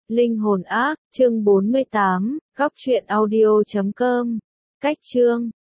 Linh hồn ác, chương 48, góc truyện audio.com. Cách chương